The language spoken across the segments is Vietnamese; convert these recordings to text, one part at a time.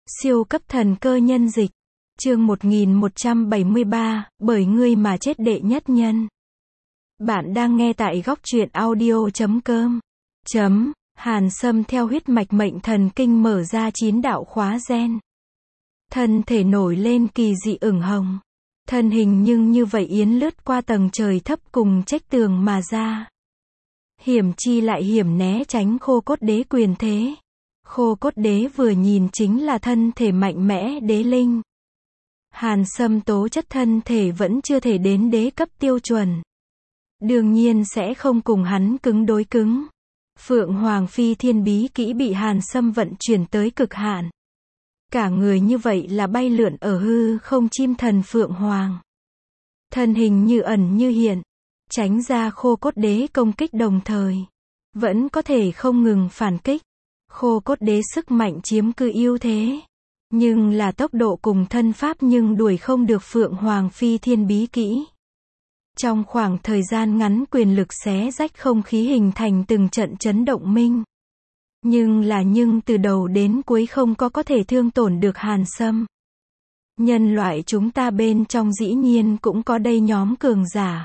Siêu cấp thần cơ nhân dịch. Chương 1173, bởi ngươi mà chết đệ nhất nhân. Bạn đang nghe tại góc truyện audio.com. Hàn Sâm theo huyết mạch mệnh thần kinh mở ra 9 đạo khóa gen. Thân thể nổi lên kỳ dị ửng hồng. Thân hình nhưng như vậy yến lướt qua tầng trời thấp cùng trách tường mà ra. Hiểm chi lại hiểm né tránh Khô Cốt Đế quyền thế. Khô Cốt Đế vừa nhìn chính là thân thể mạnh mẽ đế linh. Hàn Sâm tố chất thân thể vẫn chưa thể đến đế cấp tiêu chuẩn. Đương nhiên sẽ không cùng hắn cứng đối cứng. Phượng Hoàng Phi Thiên Bí Kỹ bị Hàn Sâm vận chuyển tới cực hạn. Cả người như vậy là bay lượn ở hư không chim thần Phượng Hoàng. Thân hình như ẩn như hiện. Tránh ra Khô Cốt Đế công kích đồng thời. Vẫn có thể không ngừng phản kích. Khô Cốt Đế sức mạnh chiếm cứ ưu thế. Nhưng là tốc độ cùng thân pháp nhưng đuổi không được Phượng Hoàng Phi Thiên Bí Kỹ. Trong khoảng thời gian ngắn quyền lực xé rách không khí hình thành từng trận chấn động minh. Nhưng từ đầu đến cuối không có thể thương tổn được Hàn Sâm. Nhân loại chúng ta bên trong dĩ nhiên cũng có đây nhóm cường giả.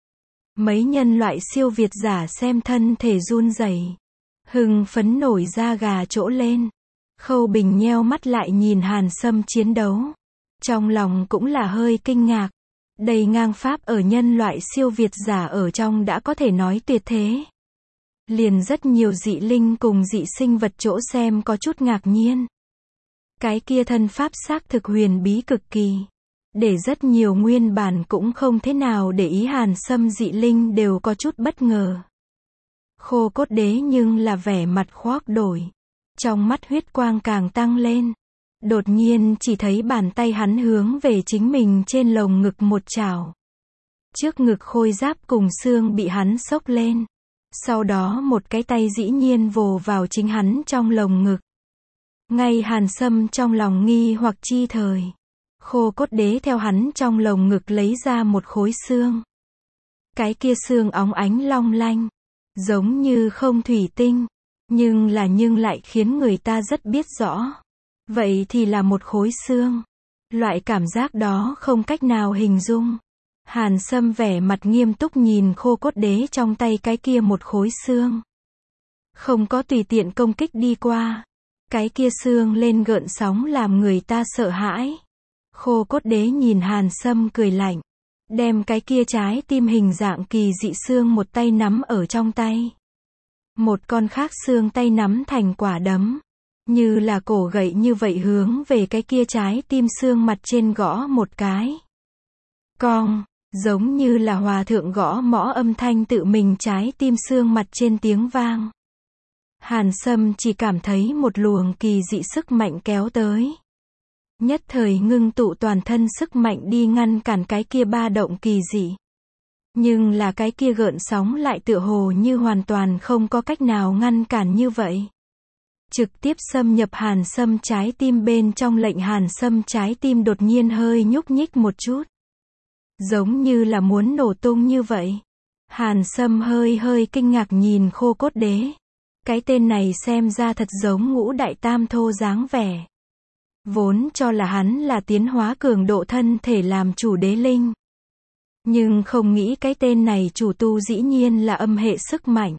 Mấy nhân loại siêu việt giả xem thân thể run rẩy, hưng phấn nổi da gà trỗ lên. Khâu Bình nheo mắt lại nhìn Hàn Sâm chiến đấu. Trong lòng cũng là hơi kinh ngạc. Đây ngang pháp ở nhân loại siêu việt giả ở trong đã có thể nói tuyệt thế. Liền rất nhiều dị linh cùng dị sinh vật chỗ xem có chút ngạc nhiên. Cái kia thân pháp xác thực huyền bí cực kỳ. Để rất nhiều nguyên bản cũng không thế nào để ý Hàn Sâm dị linh đều có chút bất ngờ. Khô Cốt Đế nhưng là vẻ mặt khoác đổi. Trong mắt huyết quang càng tăng lên. Đột nhiên chỉ thấy bàn tay hắn hướng về chính mình trên lồng ngực một chảo. Trước ngực khôi giáp cùng xương bị hắn xốc lên. Sau đó một cái tay dĩ nhiên vồ vào chính hắn trong lồng ngực. Ngay Hàn Sâm trong lòng nghi hoặc chi thời. Khô Cốt Đế theo hắn trong lồng ngực lấy ra một khối xương. Cái kia xương óng ánh long lanh. Giống như không thủy tinh. Nhưng lại khiến người ta rất biết rõ. Vậy thì là một khối xương. Loại cảm giác đó không cách nào hình dung. Hàn Sâm vẻ mặt nghiêm túc nhìn Khô Cốt Đế trong tay cái kia một khối xương. Không có tùy tiện công kích đi qua. Cái kia xương lên gợn sóng làm người ta sợ hãi. Khô Cốt Đế nhìn Hàn Sâm cười lạnh. Đem cái kia trái tim hình dạng kỳ dị xương một tay nắm ở trong tay. Một con khác xương tay nắm thành quả đấm. Như là cổ gậy như vậy hướng về cái kia trái tim xương mặt trên gõ một cái. Cong, giống như là hòa thượng gõ mõ âm thanh tự mình trái tim xương mặt trên tiếng vang. Hàn Sâm chỉ cảm thấy một luồng kỳ dị sức mạnh kéo tới. Nhất thời ngưng tụ toàn thân sức mạnh đi ngăn cản cái kia ba động kỳ dị. Nhưng là cái kia gợn sóng lại tựa hồ như hoàn toàn không có cách nào ngăn cản như vậy. Trực tiếp xâm nhập Hàn Sâm trái tim bên trong lệnh Hàn Sâm trái tim đột nhiên hơi nhúc nhích một chút. Giống như là muốn nổ tung như vậy. Hàn Sâm hơi kinh ngạc nhìn Khô Cốt Đế. Cái tên này xem ra thật giống Ngũ Đại Tam Thô dáng vẻ. Vốn cho là hắn là tiến hóa cường độ thân thể làm chủ đế linh. Nhưng không nghĩ cái tên này chủ tu dĩ nhiên là âm hệ sức mạnh.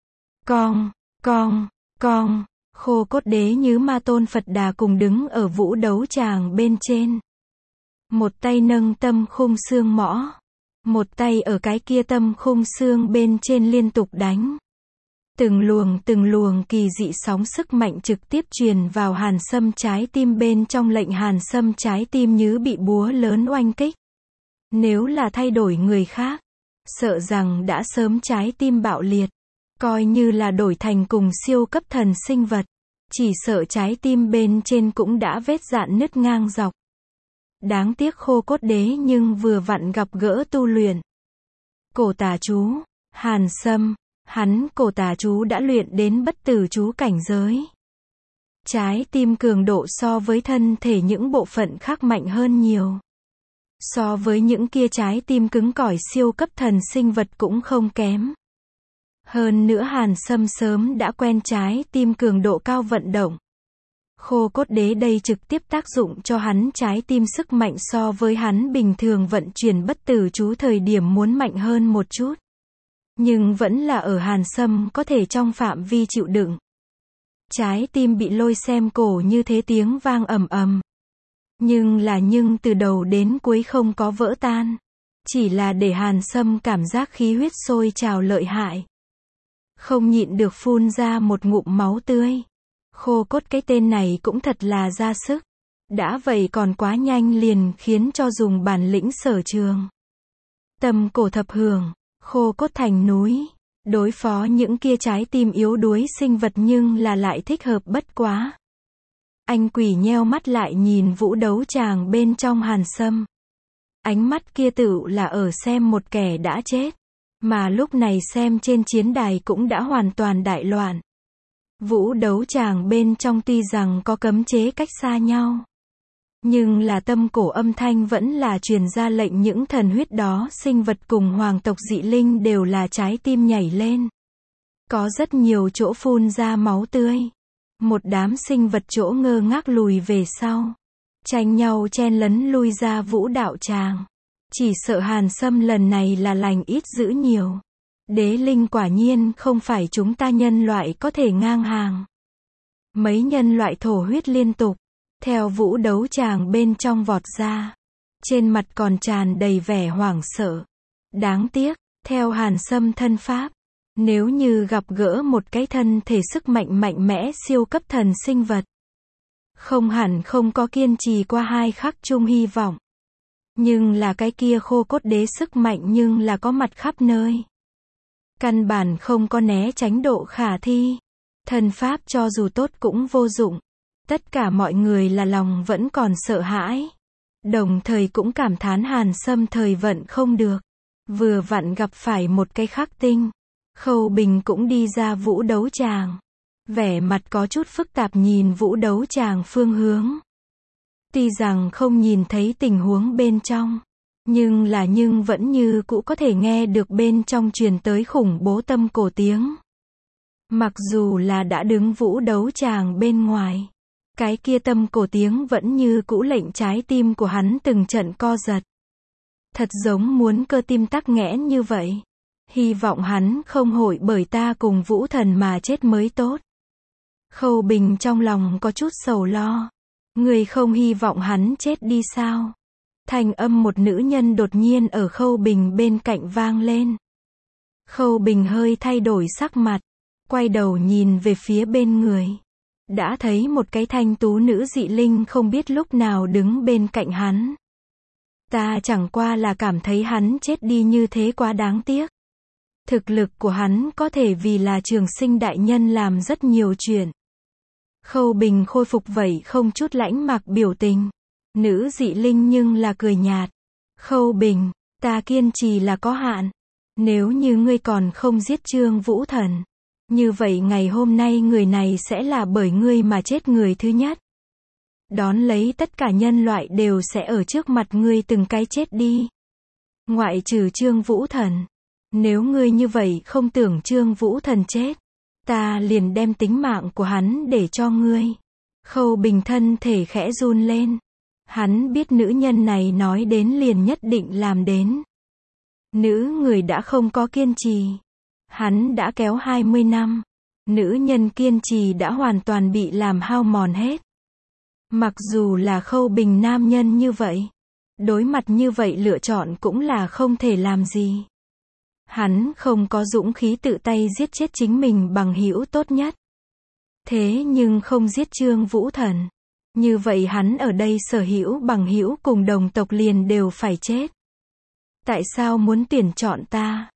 Cong. Khô Cốt Đế như Ma Tôn Phật Đà cùng đứng ở vũ đấu tràng bên trên. Một tay nâng tâm khung xương mõ. Một tay ở cái kia tâm khung xương bên trên liên tục đánh. Từng luồng kỳ dị sóng sức mạnh trực tiếp truyền vào Hàn Sâm trái tim bên trong lệnh Hàn Sâm trái tim như bị búa lớn oanh kích. Nếu là thay đổi người khác, sợ rằng đã sớm trái tim bạo liệt. Coi như là đổi thành cùng siêu cấp thần sinh vật. Chỉ sợ trái tim bên trên cũng đã vết dạn nứt ngang dọc. Đáng tiếc Khô Cốt Đế nhưng vừa vặn gặp gỡ tu luyện. Cổ tà chú, Hàn Sâm, hắn cổ tà chú đã luyện đến bất tử chú cảnh giới. Trái tim cường độ so với thân thể những bộ phận khác mạnh hơn nhiều. So với những kia trái tim cứng cỏi siêu cấp thần sinh vật cũng không kém. Hơn nữa Hàn Sâm sớm đã quen trái tim cường độ cao vận động. Khô cốt đế đây trực tiếp tác dụng cho hắn trái tim sức mạnh so với hắn bình thường vận chuyển bất tử chú thời điểm muốn mạnh hơn một chút. Nhưng vẫn là ở Hàn Sâm có thể trong phạm vi chịu đựng. Trái tim bị lôi xem cổ như thế tiếng vang ầm ầm. Nhưng từ đầu đến cuối không có vỡ tan. Chỉ là để Hàn Sâm cảm giác khí huyết sôi trào lợi hại. Không nhịn được phun ra một ngụm máu tươi. Khô cốt cái tên này cũng thật là ra sức. Đã vậy còn quá nhanh liền khiến cho dùng bản lĩnh sở trường. Tâm cổ thập hưởng, khô cốt thành núi. Đối phó những kia trái tim yếu đuối sinh vật nhưng là lại thích hợp bất quá. Anh quỷ nheo mắt lại nhìn vũ đấu tràng bên trong Hàn Sâm. Ánh mắt kia tựu là ở xem một kẻ đã chết. Mà lúc này xem trên chiến đài cũng đã hoàn toàn đại loạn. Vũ đấu tràng bên trong tuy rằng có cấm chế cách xa nhau. Nhưng là tâm cổ âm thanh vẫn là truyền ra lệnh những thần huyết đó sinh vật cùng hoàng tộc dị linh đều là trái tim nhảy lên. Có rất nhiều chỗ phun ra máu tươi. Một đám sinh vật chỗ ngơ ngác lùi về sau. Tranh nhau chen lấn lui ra vũ đạo tràng. Chỉ sợ Hàn Sâm lần này là lành ít dữ nhiều. Đế linh quả nhiên không phải chúng ta nhân loại có thể ngang hàng. Mấy nhân loại thổ huyết liên tục. Theo vũ đấu tràng bên trong vọt ra. Trên mặt còn tràn đầy vẻ hoảng sợ. Đáng tiếc, theo Hàn Sâm thân pháp. Nếu như gặp gỡ một cái thân thể sức mạnh mạnh mẽ siêu cấp thần sinh vật. Không hẳn không có kiên trì qua 2 khắc chung hy vọng. Nhưng là cái kia khô cốt đế sức mạnh nhưng là có mặt khắp nơi. Căn bản không có né tránh độ khả thi. Thần pháp cho dù tốt cũng vô dụng. Tất cả mọi người là lòng vẫn còn sợ hãi. Đồng thời cũng cảm thán Hàn Sâm thời vận không được. Vừa vặn gặp phải một cái khắc tinh. Khâu Bình cũng đi ra vũ đấu tràng. Vẻ mặt có chút phức tạp nhìn vũ đấu tràng phương hướng. Tuy rằng không nhìn thấy tình huống bên trong. Nhưng vẫn như cũ có thể nghe được bên trong truyền tới khủng bố tâm cổ tiếng. Mặc dù là đã đứng vũ đấu tràng bên ngoài. Cái kia tâm cổ tiếng vẫn như cũ lệnh trái tim của hắn từng trận co giật. Thật giống muốn cơ tim tắc nghẽn như vậy. Hy vọng hắn không hội bởi ta cùng vũ thần mà chết mới tốt. Khâu Bình trong lòng có chút sầu lo. Người không hy vọng hắn chết đi sao? Thanh âm một nữ nhân đột nhiên ở Khâu Bình bên cạnh vang lên. Khâu Bình hơi thay đổi sắc mặt. Quay đầu nhìn về phía bên người. Đã thấy một cái thanh tú nữ dị linh không biết lúc nào đứng bên cạnh hắn. Ta chẳng qua là cảm thấy hắn chết đi như thế quá đáng tiếc. Thực lực của hắn có thể vì là Trường Sinh đại nhân làm rất nhiều chuyện. Khâu Bình khôi phục vậy không chút lãnh mạc biểu tình. Nữ dị linh nhưng là cười nhạt. Khâu Bình, ta kiên trì là có hạn. Nếu như ngươi còn không giết Trương Vũ Thần. Như vậy ngày hôm nay người này sẽ là bởi ngươi mà chết người thứ nhất. Đón lấy tất cả nhân loại đều sẽ ở trước mặt ngươi từng cái chết đi. Ngoại trừ Trương Vũ Thần. Nếu ngươi như vậy không tưởng Trương Vũ Thần chết. Ta liền đem tính mạng của hắn để cho ngươi. Khâu Bình thân thể khẽ run lên. Hắn biết nữ nhân này nói đến liền nhất định làm đến. Nữ người đã không có kiên trì. Hắn đã kéo 20 năm. Nữ nhân kiên trì đã hoàn toàn bị làm hao mòn hết. Mặc dù là Khâu Bình nam nhân như vậy. Đối mặt như vậy lựa chọn cũng là không thể làm gì. Hắn không có dũng khí tự tay giết chết chính mình bằng hữu tốt nhất. Thế nhưng không giết Trương Vũ Thần. Như vậy hắn ở đây sở hữu bằng hữu cùng đồng tộc liền đều phải chết. Tại sao muốn tuyển chọn ta?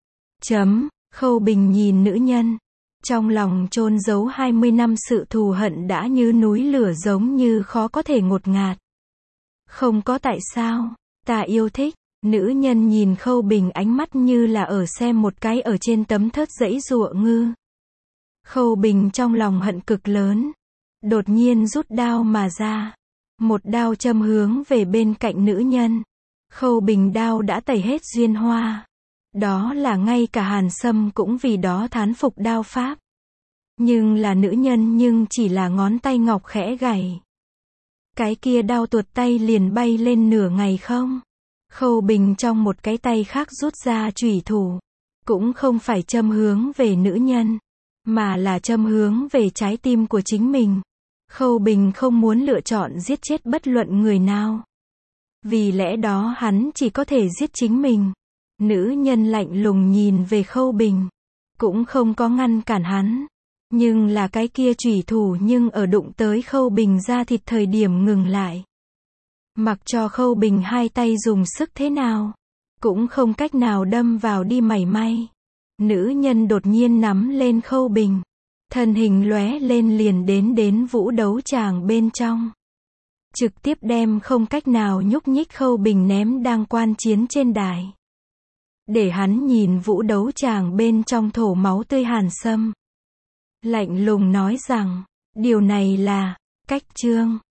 Khâu Bình nhìn nữ nhân. Trong lòng chôn giấu 20 năm sự thù hận đã như núi lửa giống như khó có thể ngột ngạt. Không có tại sao, ta yêu thích. Nữ nhân nhìn Khâu Bình ánh mắt như là ở xem một cái ở trên tấm thớt giãy giụa ngư. Khâu Bình trong lòng hận cực lớn. Đột nhiên rút đao mà ra. Một đao châm hướng về bên cạnh nữ nhân. Khâu Bình đao đã tẩy hết duyên hoa. Đó là ngay cả Hàn Sâm cũng vì đó thán phục đao pháp. Nhưng là nữ nhân nhưng chỉ là ngón tay ngọc khẽ gảy. Cái kia đau tuột tay liền bay lên nửa ngày không? Khâu Bình trong một cái tay khác rút ra chủy thủ. Cũng không phải châm hướng về nữ nhân, mà là châm hướng về trái tim của chính mình. Khâu Bình không muốn lựa chọn giết chết bất luận người nào. Vì lẽ đó hắn chỉ có thể giết chính mình. Nữ nhân lạnh lùng nhìn về Khâu Bình. Cũng không có ngăn cản hắn. Nhưng là cái kia chủy thủ nhưng ở đụng tới Khâu Bình da thịt thời điểm ngừng lại. Mặc cho Khâu Bình hai tay dùng sức thế nào, cũng không cách nào đâm vào đi mảy may. Nữ nhân đột nhiên nắm lên Khâu Bình. Thân hình lóe lên liền đến vũ đấu tràng bên trong. Trực tiếp đem không cách nào nhúc nhích Khâu Bình ném đang quan chiến trên đài. Để hắn nhìn vũ đấu tràng bên trong thổ máu tươi hàn sâm. Lạnh lùng nói rằng, điều này là cách chương.